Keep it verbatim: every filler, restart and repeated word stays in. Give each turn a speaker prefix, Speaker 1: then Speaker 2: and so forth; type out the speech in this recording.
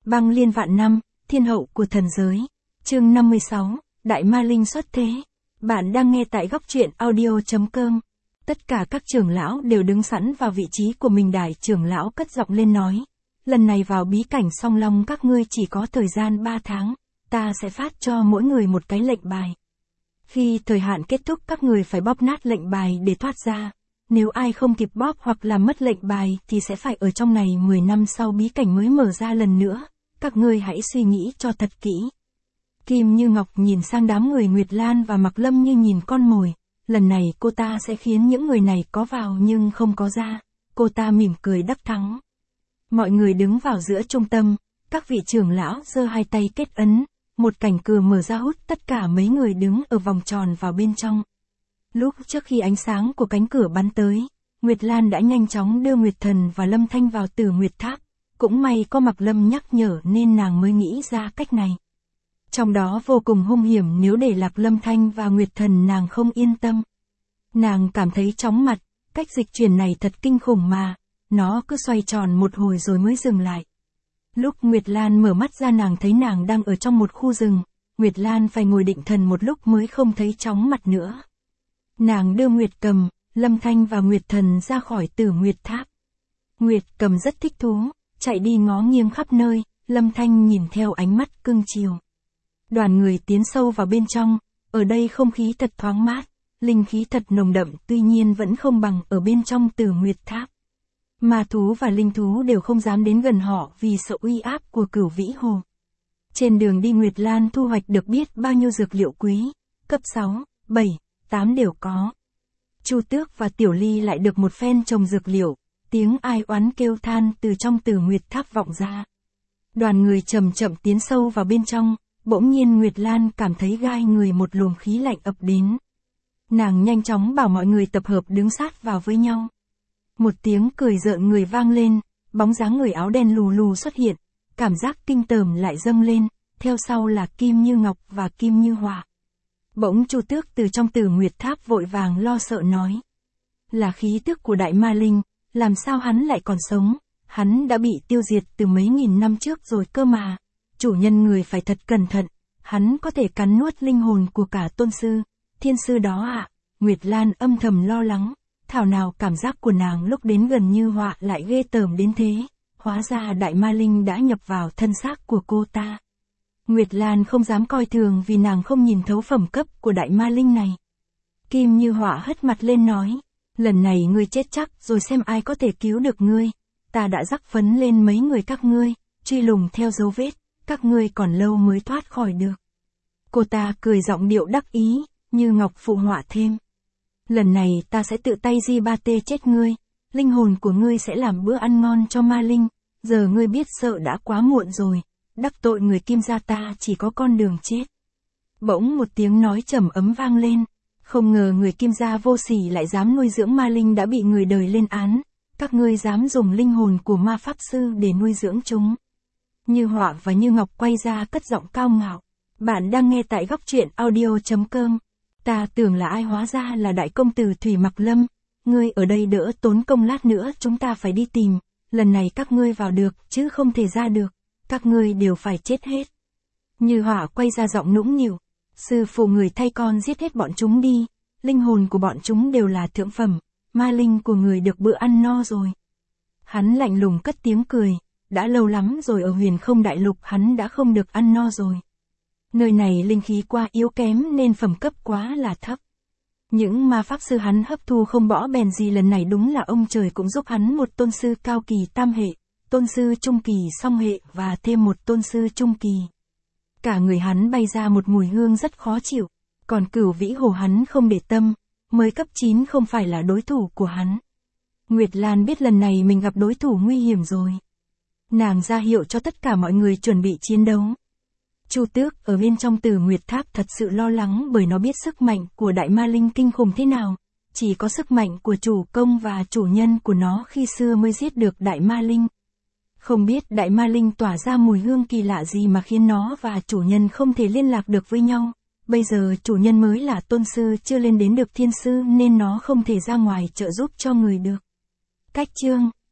Speaker 1: Băng liên vạn năm, thiên hậu của thần giới. Chương năm mươi sáu, Đại Ma Linh xuất thế. Bạn đang nghe tại góc truyện audio chấm com. Tất cả các trưởng lão đều đứng sẵn vào vị trí của mình. Đại trưởng lão cất giọng lên nói. Lần này vào bí cảnh Song Long các ngươi chỉ có thời gian ba tháng. Ta sẽ phát cho mỗi người một cái lệnh bài. Khi thời hạn kết thúc các người phải bóp nát lệnh bài để thoát ra. Nếu ai không kịp bóp hoặc làm mất lệnh bài thì sẽ phải ở trong này mười năm sau bí cảnh mới mở ra lần nữa. Các ngươi hãy suy nghĩ cho thật kỹ. Kim Như Ngọc nhìn sang đám người Nguyệt Lan và Mạc Lâm như nhìn con mồi. Lần này cô ta sẽ khiến những người này có vào nhưng không có ra. Cô ta mỉm cười đắc thắng. Mọi người đứng vào giữa trung tâm. Các vị trưởng lão giơ hai tay kết ấn. Một cảnh cửa mở ra hút tất cả mấy người đứng ở vòng tròn vào bên trong. Lúc trước khi ánh sáng của cánh cửa bắn tới, Nguyệt Lan đã nhanh chóng đưa Nguyệt Thần và Lâm Thanh vào Tử Nguyệt Tháp. Cũng may có Mạc Lâm nhắc nhở nên nàng mới nghĩ ra cách này. Trong đó vô cùng hung hiểm, nếu để lạc Lâm Thanh và Nguyệt Thần nàng không yên tâm. Nàng cảm thấy chóng mặt, cách dịch chuyển này thật kinh khủng mà, nó cứ xoay tròn một hồi rồi mới dừng lại. Lúc Nguyệt Lan mở mắt ra nàng thấy nàng đang ở trong một khu rừng, Nguyệt Lan phải ngồi định thần một lúc mới không thấy chóng mặt nữa. Nàng đưa Nguyệt Cầm, Lâm Thanh và Nguyệt Thần ra khỏi Tử Nguyệt Tháp. Nguyệt Cầm rất thích thú, chạy đi ngó nghiêng khắp nơi, Lâm Thanh nhìn theo ánh mắt cưng chiều. Đoàn người tiến sâu vào bên trong, ở đây không khí thật thoáng mát, linh khí thật nồng đậm, tuy nhiên vẫn không bằng ở bên trong Tử Nguyệt Tháp. Ma thú và linh thú đều không dám đến gần họ vì sợ uy áp của Cửu Vĩ Hồ. Trên đường đi Nguyệt Lan thu hoạch được biết bao nhiêu dược liệu quý, cấp sáu, bảy, tám đều có. Chu Tước và Tiểu Ly lại được một phen trồng dược liệu, tiếng ai oán kêu than từ trong Tử Nguyệt Tháp vọng ra. Đoàn người chậm chậm tiến sâu vào bên trong, bỗng nhiên Nguyệt Lan cảm thấy gai người, một luồng khí lạnh ập đến. Nàng nhanh chóng bảo mọi người tập hợp đứng sát vào với nhau. Một tiếng cười rợn người vang lên, bóng dáng người áo đen lù lù xuất hiện, cảm giác kinh tởm lại dâng lên, theo sau là Kim Như Ngọc và Kim Như Họa. Bỗng Chu Tước từ trong Tử Nguyệt Tháp vội vàng lo sợ nói. Là khí tức của Đại Ma Linh, làm sao hắn lại còn sống, hắn đã bị tiêu diệt từ mấy nghìn năm trước rồi cơ mà. Chủ nhân người phải thật cẩn thận, hắn có thể cắn nuốt linh hồn của cả tôn sư, thiên sư đó ạ. À. Nguyệt Lan âm thầm lo lắng, thảo nào cảm giác của nàng lúc đến gần Như Họa lại ghê tởm đến thế, hóa ra Đại Ma Linh đã nhập vào thân xác của cô ta. Nguyệt Lan không dám coi thường vì nàng không nhìn thấu phẩm cấp của Đại Ma Linh này. Kim Như Họa hất mặt lên nói, lần này ngươi chết chắc rồi, xem ai có thể cứu được ngươi. Ta đã rắc phấn lên mấy người các ngươi, truy lùng theo dấu vết, các ngươi còn lâu mới thoát khỏi được. Cô ta cười giọng điệu đắc ý, Như Ngọc phụ họa thêm. Lần này ta sẽ tự tay di ba tê chết ngươi, linh hồn của ngươi sẽ làm bữa ăn ngon cho Ma Linh, giờ ngươi biết sợ đã quá muộn rồi, đắc tội người Kim gia ta chỉ có con đường chết. Bỗng một tiếng nói trầm ấm vang lên, không ngờ người Kim gia vô sỉ lại dám nuôi dưỡng Ma Linh đã bị người đời lên án, các ngươi dám dùng linh hồn của ma pháp sư để nuôi dưỡng chúng. Như Họa và Như Ngọc quay ra cất giọng cao ngạo. Bạn đang nghe tại góc truyện audio chấm com. Ta tưởng là ai, hóa ra là đại công tử Thủy Mạc Lâm. Ngươi ở đây đỡ tốn công, lát nữa chúng ta phải đi tìm. Lần này các ngươi vào được chứ không thể ra được. Các ngươi đều phải chết hết. Như Họa quay ra giọng nũng nịu. Sư phụ người thay con giết hết bọn chúng đi. Linh hồn của bọn chúng đều là thượng phẩm. Ma linh của người được bữa ăn no rồi. Hắn lạnh lùng cất tiếng cười. Đã lâu lắm rồi ở Huyền Không Đại Lục hắn đã không được ăn no rồi. Nơi này linh khí quá yếu kém nên phẩm cấp quá là thấp. Những ma pháp sư hắn hấp thu không bỏ bèn gì, lần này đúng là ông trời cũng giúp hắn một tôn sư cao kỳ tam hệ, tôn sư trung kỳ song hệ và thêm một tôn sư trung kỳ. Cả người hắn bay ra một mùi hương rất khó chịu, còn Cửu Vĩ Hồ hắn không để tâm, mới cấp chín không phải là đối thủ của hắn. Nguyệt Lan biết lần này mình gặp đối thủ nguy hiểm rồi. Nàng ra hiệu cho tất cả mọi người chuẩn bị chiến đấu. Chu Tước ở bên trong Tử Nguyệt Tháp thật sự lo lắng bởi nó biết sức mạnh của Đại Ma Linh kinh khủng thế nào. Chỉ có sức mạnh của chủ công và chủ nhân của nó khi xưa mới giết được Đại Ma Linh. Không biết Đại Ma Linh tỏa ra mùi hương kỳ lạ gì mà khiến nó và chủ nhân không thể liên lạc được với nhau. Bây giờ chủ nhân mới là tôn sư chưa lên đến được thiên sư nên nó không thể ra ngoài trợ giúp cho người được. Cách chương